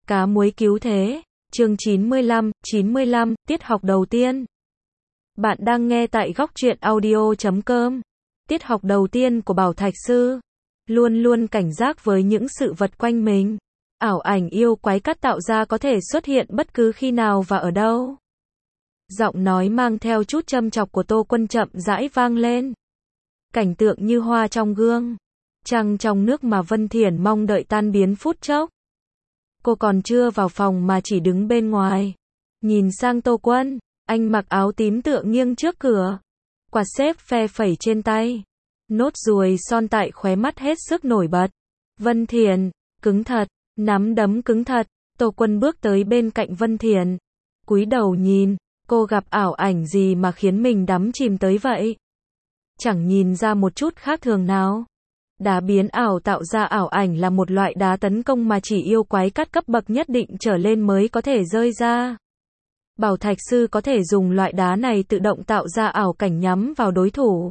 Cá muối cứu thế, chương 95, tiết học đầu tiên. Bạn đang nghe tại góc truyện audio.com. Tiết học đầu tiên của Bảo Thạch Sư. Luôn luôn cảnh giác với những sự vật quanh mình. Ảo ảnh yêu quái cát tạo ra có thể xuất hiện bất cứ khi nào và ở đâu. Giọng nói mang theo chút châm chọc của Tô Quân chậm rãi vang lên. Cảnh tượng như hoa trong gương. Trăng trong nước mà Vân Thiển mong đợi tan biến phút chốc. Cô còn chưa vào phòng mà chỉ đứng bên ngoài. Nhìn sang Tô Quân, anh mặc áo tím tựa nghiêng trước cửa. Quạt xếp phe phẩy trên tay. Nốt ruồi son tại khóe mắt hết sức nổi bật. Vân Thiển, cứng thật, nắm đấm cứng thật. Tô Quân bước tới bên cạnh Vân Thiển. Cúi đầu nhìn, cô gặp ảo ảnh gì mà khiến mình đắm chìm tới vậy? Chẳng nhìn ra một chút khác thường nào. Đá biến ảo tạo ra ảo ảnh là một loại đá tấn công mà chỉ yêu quái cát cấp bậc nhất định trở lên mới có thể rơi ra. Bảo Thạch Sư có thể dùng loại đá này tự động tạo ra ảo cảnh nhắm vào đối thủ.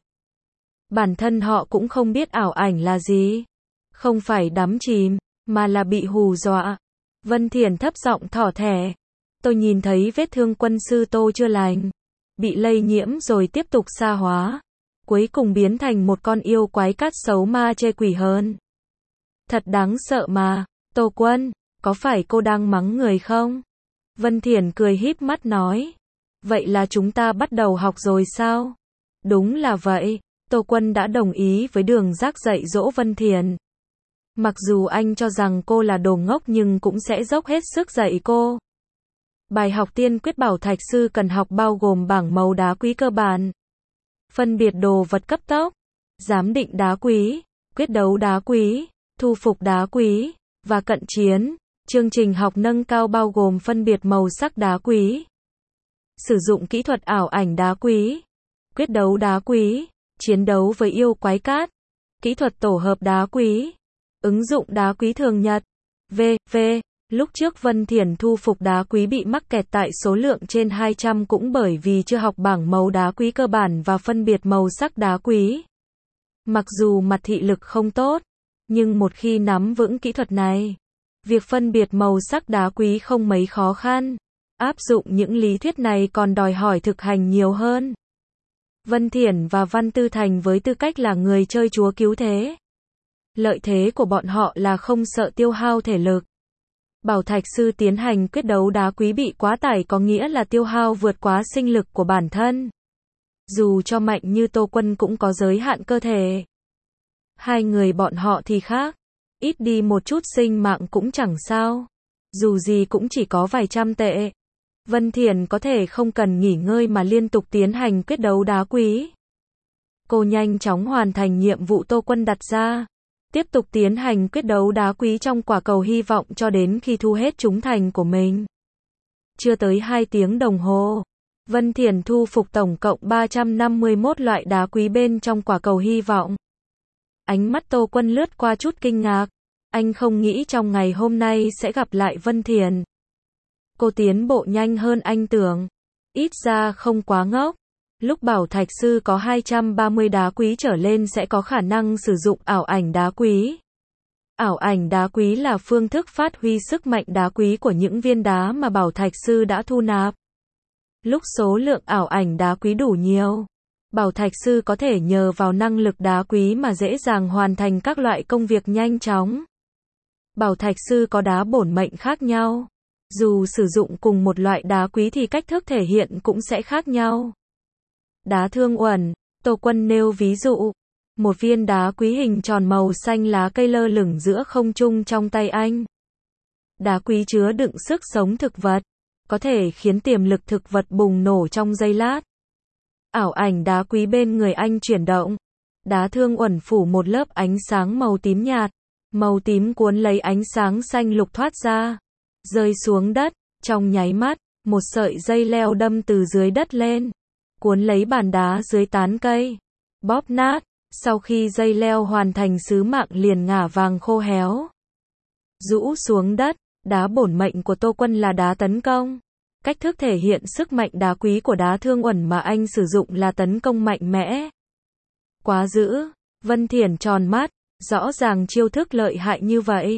Bản thân họ cũng không biết ảo ảnh là gì. Không phải đắm chìm, mà là bị hù dọa. Vân Thiển thấp giọng thỏ thẻ. Tôi nhìn thấy vết thương quân sư Tô chưa lành. Bị lây nhiễm rồi tiếp tục sa hóa. Cuối cùng biến thành một con yêu quái cát xấu ma chê quỷ hơn. Thật đáng sợ mà. Tô Quân, có phải cô đang mắng người không? Vân Thiển cười híp mắt nói. Vậy là chúng ta bắt đầu học rồi sao? Đúng là vậy. Tô Quân đã đồng ý với Đường Giác dạy dỗ Vân Thiển. Mặc dù anh cho rằng cô là đồ ngốc nhưng cũng sẽ dốc hết sức dạy cô. Bài học tiên quyết Bảo Thạch Sư cần học bao gồm bảng màu đá quý cơ bản. Phân biệt đồ vật cấp tốc, giám định đá quý, quyết đấu đá quý, thu phục đá quý, và cận chiến. Chương trình học nâng cao bao gồm phân biệt màu sắc đá quý, sử dụng kỹ thuật ảo ảnh đá quý, quyết đấu đá quý, chiến đấu với yêu quái cát, kỹ thuật tổ hợp đá quý, ứng dụng đá quý thường nhật. V.V. Lúc trước Vân Thiển thu phục đá quý bị mắc kẹt tại số lượng trên 200 cũng bởi vì chưa học bảng màu đá quý cơ bản và phân biệt màu sắc đá quý. Mặc dù mặt thị lực không tốt, nhưng một khi nắm vững kỹ thuật này, việc phân biệt màu sắc đá quý không mấy khó khăn. Áp dụng những lý thuyết này còn đòi hỏi thực hành nhiều hơn. Vân Thiển và Văn Tư Thành với tư cách là người chơi chúa cứu thế. Lợi thế của bọn họ là không sợ tiêu hao thể lực. Bảo Thạch Sư tiến hành quyết đấu đá quý bị quá tải có nghĩa là tiêu hao vượt quá sinh lực của bản thân. Dù cho mạnh như Tô Quân cũng có giới hạn cơ thể. Hai người bọn họ thì khác. Ít đi một chút sinh mạng cũng chẳng sao. Dù gì cũng chỉ có vài trăm tệ. Vân Thiển có thể không cần nghỉ ngơi mà liên tục tiến hành quyết đấu đá quý. Cô nhanh chóng hoàn thành nhiệm vụ Tô Quân đặt ra. Tiếp tục tiến hành quyết đấu đá quý trong quả cầu hy vọng cho đến khi thu hết chúng thành của mình. Chưa tới 2 tiếng đồng hồ, Vân Thiển thu phục tổng cộng 351 loại đá quý bên trong quả cầu hy vọng. Ánh mắt Tô Quân lướt qua chút kinh ngạc. Anh không nghĩ trong ngày hôm nay sẽ gặp lại Vân Thiển. Cô tiến bộ nhanh hơn anh tưởng. Ít ra không quá ngốc. Lúc Bảo Thạch Sư có 230 đá quý trở lên sẽ có khả năng sử dụng ảo ảnh đá quý. Ảo ảnh đá quý là phương thức phát huy sức mạnh đá quý của những viên đá mà Bảo Thạch Sư đã thu nạp. Lúc số lượng ảo ảnh đá quý đủ nhiều, Bảo Thạch Sư có thể nhờ vào năng lực đá quý mà dễ dàng hoàn thành các loại công việc nhanh chóng. Bảo Thạch Sư có đá bổn mệnh khác nhau. Dù sử dụng cùng một loại đá quý thì cách thức thể hiện cũng sẽ khác nhau. Đá thương uẩn, Tô Quân nêu ví dụ. Một viên đá quý hình tròn màu xanh lá cây lơ lửng giữa không trung trong tay anh. Đá quý chứa đựng sức sống thực vật, có thể khiến tiềm lực thực vật bùng nổ trong giây lát. Ảo ảnh đá quý bên người anh chuyển động. Đá thương uẩn phủ một lớp ánh sáng màu tím nhạt. Màu tím cuốn lấy ánh sáng xanh lục thoát ra. Rơi xuống đất, trong nháy mắt, một sợi dây leo đâm từ dưới đất lên. Cuốn lấy bàn đá dưới tán cây. Bóp nát, sau khi dây leo hoàn thành sứ mạng liền ngả vàng khô héo. Rũ xuống đất, đá bổn mệnh của Tô Quân là đá tấn công. Cách thức thể hiện sức mạnh đá quý của đá thương uẩn mà anh sử dụng là tấn công mạnh mẽ. Quá dữ, Vân Thiển tròn mắt, rõ ràng chiêu thức lợi hại như vậy.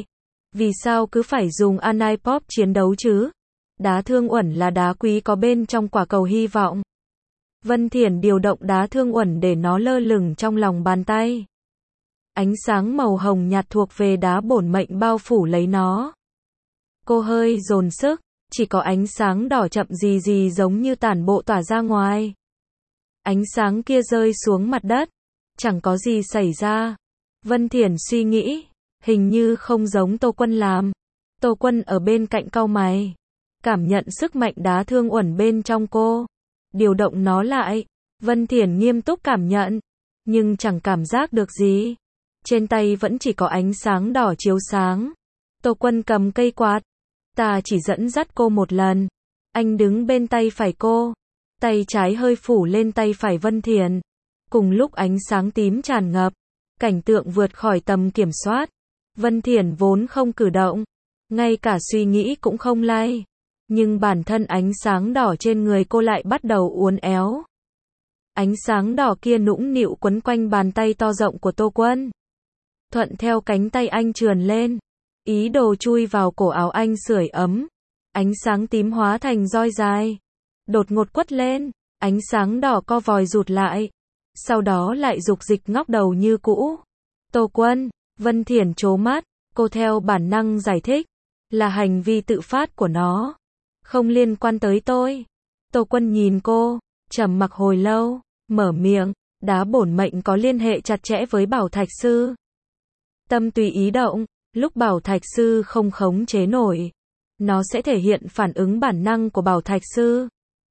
Vì sao cứ phải dùng Anipop chiến đấu chứ? Đá thương uẩn là đá quý có bên trong quả cầu hy vọng. Vân Thiển điều động đá thương uẩn để nó lơ lửng trong lòng bàn tay. Ánh sáng màu hồng nhạt thuộc về đá bổn mệnh bao phủ lấy nó. Cô hơi dồn sức, chỉ có ánh sáng đỏ chậm rì rì giống như tản bộ tỏa ra ngoài. Ánh sáng kia rơi xuống mặt đất, chẳng có gì xảy ra. Vân Thiển suy nghĩ, hình như không giống Tô Quân làm. Tô Quân ở bên cạnh cau mày, cảm nhận sức mạnh đá thương uẩn bên trong cô, điều động nó lại. Vân Thiển nghiêm túc cảm nhận, nhưng chẳng cảm giác được gì. Trên tay vẫn chỉ có ánh sáng đỏ chiếu sáng. Tô Quân cầm cây quạt, ta chỉ dẫn dắt cô một lần. Anh đứng bên tay phải cô, tay trái hơi phủ lên tay phải Vân Thiển. Cùng lúc ánh sáng tím tràn ngập, cảnh tượng vượt khỏi tầm kiểm soát. Vân Thiển vốn không cử động, ngay cả suy nghĩ cũng không lay. Nhưng bản thân ánh sáng đỏ trên người cô lại bắt đầu uốn éo. Ánh sáng đỏ kia nũng nịu quấn quanh bàn tay to rộng của Tô Quân. Thuận theo cánh tay anh trườn lên, ý đồ chui vào cổ áo anh sưởi ấm. Ánh sáng tím hóa thành roi dài, đột ngột quất lên, ánh sáng đỏ co vòi rụt lại. Sau đó lại dục dịch ngóc đầu như cũ. Tô Quân, Vân Thiển trố mắt, cô theo bản năng giải thích, là hành vi tự phát của nó, không liên quan tới tôi. Tô Quân nhìn cô, trầm mặc hồi lâu, mở miệng, đá bổn mệnh có liên hệ chặt chẽ với Bảo Thạch Sư. Tâm tùy ý động, lúc Bảo Thạch Sư không khống chế nổi, nó sẽ thể hiện phản ứng bản năng của Bảo Thạch Sư.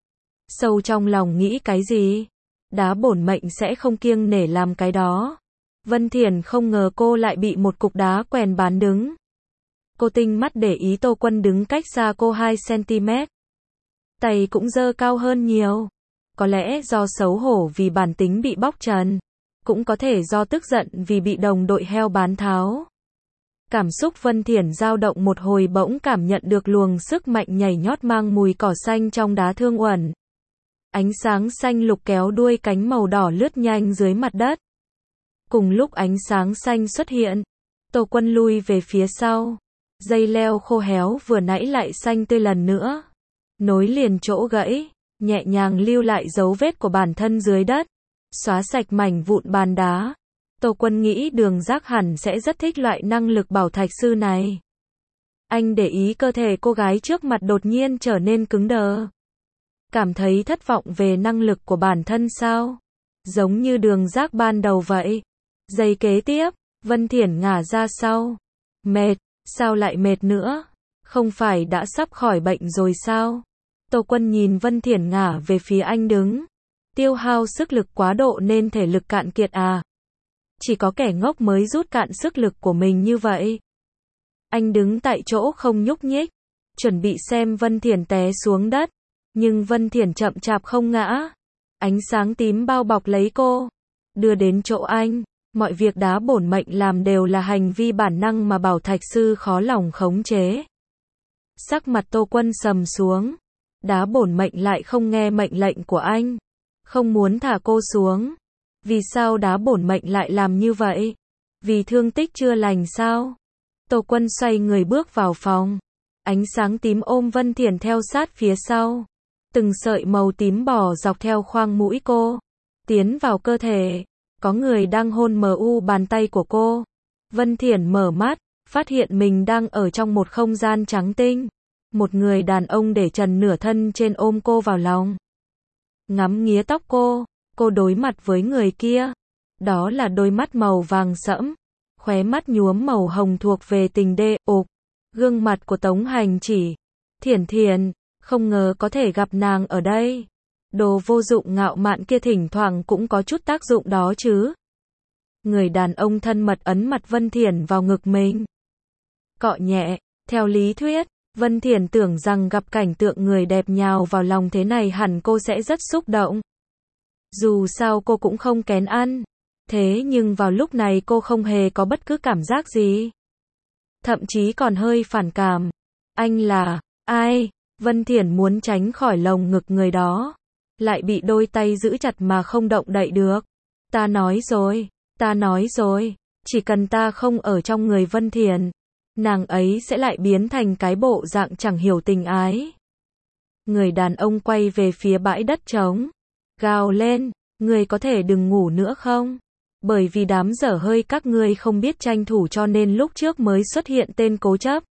Sâu trong lòng nghĩ cái gì? Đá bổn mệnh sẽ không kiêng nể làm cái đó. Vân Thiển không ngờ cô lại bị một cục đá quèn bán đứng. Cô tinh mắt để ý Tô Quân đứng cách xa cô 2 cm. Tay cũng giơ cao hơn nhiều. Có lẽ do xấu hổ vì bản tính bị bóc trần, cũng có thể do tức giận vì bị đồng đội heo bán tháo. Cảm xúc Vân Thiển dao động một hồi bỗng cảm nhận được luồng sức mạnh nhảy nhót mang mùi cỏ xanh trong đá thương uẩn. Ánh sáng xanh lục kéo đuôi cánh màu đỏ lướt nhanh dưới mặt đất. Cùng lúc ánh sáng xanh xuất hiện, Tô Quân lui về phía sau. Dây leo khô héo vừa nãy lại xanh tươi lần nữa. Nối liền chỗ gãy, nhẹ nhàng lưu lại dấu vết của bản thân dưới đất. Xóa sạch mảnh vụn bàn đá. Tô Quân nghĩ Đường Giác hẳn sẽ rất thích loại năng lực Bảo Thạch Sư này. Anh để ý cơ thể cô gái trước mặt đột nhiên trở nên cứng đờ. Cảm thấy thất vọng về năng lực của bản thân sao? Giống như Đường Giác ban đầu vậy. Giây kế tiếp, Vân Thiển ngả ra sau. Mệt, sao lại mệt nữa? Không phải đã sắp khỏi bệnh rồi sao? Tô Quân nhìn Vân Thiển ngả về phía anh đứng. Tiêu hao sức lực quá độ nên thể lực cạn kiệt à? Chỉ có kẻ ngốc mới rút cạn sức lực của mình như vậy. Anh đứng tại chỗ không nhúc nhích, chuẩn bị xem Vân Thiển té xuống đất. Nhưng Vân Thiển chậm chạp không ngã. Ánh sáng tím bao bọc lấy cô, đưa đến chỗ anh. Mọi việc đá bổn mệnh làm đều là hành vi bản năng mà Bảo Thạch Sư khó lòng khống chế. Sắc mặt Tô Quân sầm xuống. Đá bổn mệnh lại không nghe mệnh lệnh của anh, không muốn thả cô xuống. Vì sao đá bổn mệnh lại làm như vậy? Vì thương tích chưa lành sao? Tô Quân xoay người bước vào phòng. Ánh sáng tím ôm Vân Thiển theo sát phía sau. Từng sợi màu tím bò dọc theo khoang mũi cô, tiến vào cơ thể. Có người đang hôn mờ u bàn tay của cô. Vân Thiển mở mắt, phát hiện mình đang ở trong một không gian trắng tinh. Một người đàn ông để trần nửa thân trên ôm cô vào lòng. Ngắm nghía tóc cô đối mặt với người kia. Đó là đôi mắt màu vàng sẫm, khóe mắt nhuốm màu hồng thuộc về tình đê. Gương mặt của Tống Hành Chỉ. Thiển Thiển, không ngờ có thể gặp nàng ở đây. Đồ vô dụng ngạo mạn kia thỉnh thoảng cũng có chút tác dụng đó chứ. Người đàn ông thân mật ấn mặt Vân Thiển vào ngực mình. Cọ nhẹ, theo lý thuyết, Vân Thiển tưởng rằng gặp cảnh tượng người đẹp nhào vào lòng thế này hẳn cô sẽ rất xúc động. Dù sao cô cũng không kén ăn. Thế nhưng vào lúc này cô không hề có bất cứ cảm giác gì. Thậm chí còn hơi phản cảm. Anh là ai? Vân Thiển muốn tránh khỏi lồng ngực người đó, lại bị đôi tay giữ chặt mà không động đậy được. Ta nói rồi, chỉ cần ta không ở trong người Vân Thiển, nàng ấy sẽ lại biến thành cái bộ dạng chẳng hiểu tình ái. Người đàn ông quay về phía bãi đất trống, gào lên, người có thể đừng ngủ nữa không? Bởi vì đám dở hơi các ngươi không biết tranh thủ cho nên lúc trước mới xuất hiện tên cố chấp.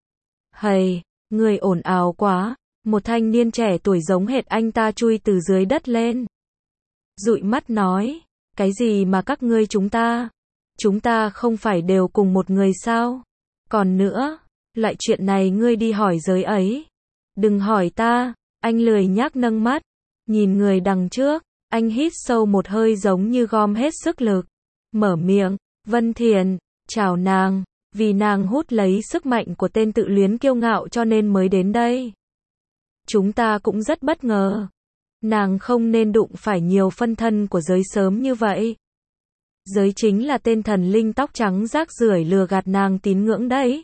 Hầy, người ồn ào quá, một thanh niên trẻ tuổi giống hệt anh ta chui từ dưới đất lên. Dụi mắt nói, cái gì mà các ngươi chúng ta không phải đều cùng một người sao? Còn nữa, loại chuyện này ngươi đi hỏi giới ấy. Đừng hỏi ta, anh lười nhác nâng mắt, nhìn người đằng trước, anh hít sâu một hơi giống như gom hết sức lực. Mở miệng, Vân Thiền, chào nàng, vì nàng hút lấy sức mạnh của tên tự luyến kiêu ngạo cho nên mới đến đây. Chúng ta cũng rất bất ngờ. Nàng không nên đụng phải nhiều phân thân của giới sớm như vậy. Giới chính là tên thần linh tóc trắng rác rưởi lừa gạt nàng tín ngưỡng đấy.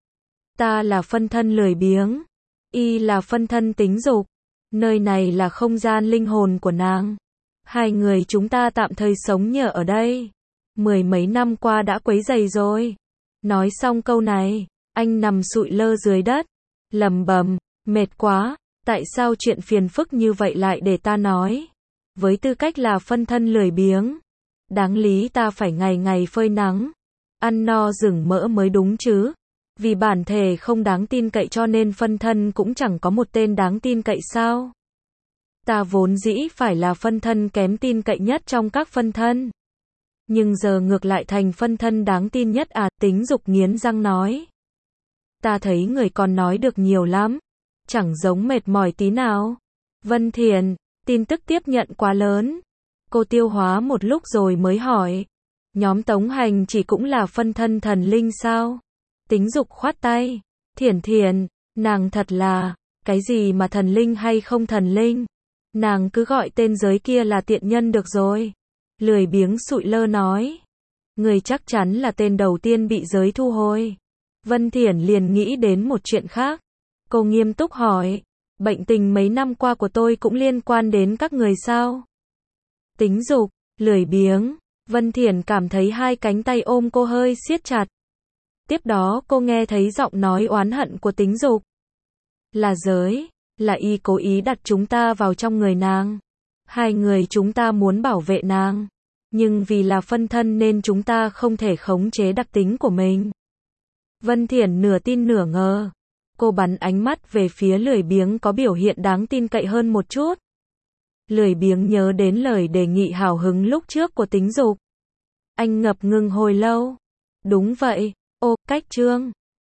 Ta là phân thân lười biếng, y là phân thân tính dục. Nơi này là không gian linh hồn của nàng. Hai người chúng ta tạm thời sống nhờ ở đây. 10 mấy năm qua đã quấy rầy rồi. Nói xong câu này, anh nằm sụi lơ dưới đất, lẩm bẩm, mệt quá, tại sao chuyện phiền phức như vậy lại để ta nói? Với tư cách là phân thân lười biếng, đáng lý ta phải ngày ngày phơi nắng, ăn no rừng mỡ mới đúng chứ. Vì bản thể không đáng tin cậy cho nên phân thân cũng chẳng có một tên đáng tin cậy sao? Ta vốn dĩ phải là phân thân kém tin cậy nhất trong các phân thân. Nhưng giờ ngược lại thành phân thân đáng tin nhất à, tính dục nghiến răng nói. Ta thấy người còn nói được nhiều lắm, chẳng giống mệt mỏi tí nào. Vân Thiền, tin tức tiếp nhận quá lớn. Cô tiêu hóa một lúc rồi mới hỏi. Nhóm Tống Hành chỉ cũng là phân thân thần linh sao? Tính dục khoát tay. Thiền, nàng thật là, cái gì mà thần linh hay không thần linh? Nàng cứ gọi tên giới kia là tiện nhân được rồi. Lười biếng sụi lơ nói. Người chắc chắn là tên đầu tiên bị giới thu hồi. Vân Thiển liền nghĩ đến một chuyện khác. Cô nghiêm túc hỏi. Bệnh tình mấy năm qua của tôi cũng liên quan đến các người sao? Tính dục, lười biếng. Vân Thiển cảm thấy hai cánh tay ôm cô hơi siết chặt. Tiếp đó cô nghe thấy giọng nói oán hận của tính dục. Là giới, là y cố ý đặt chúng ta vào trong người nàng. Hai người chúng ta muốn bảo vệ nàng. Nhưng vì là phân thân nên chúng ta không thể khống chế đặc tính của mình. Vân Thiển nửa tin nửa ngờ. Cô bắn ánh mắt về phía lười biếng có biểu hiện đáng tin cậy hơn một chút. Lười biếng nhớ đến lời đề nghị hào hứng lúc trước của tính dục. Anh ngập ngừng hồi lâu. Đúng vậy, cách chương.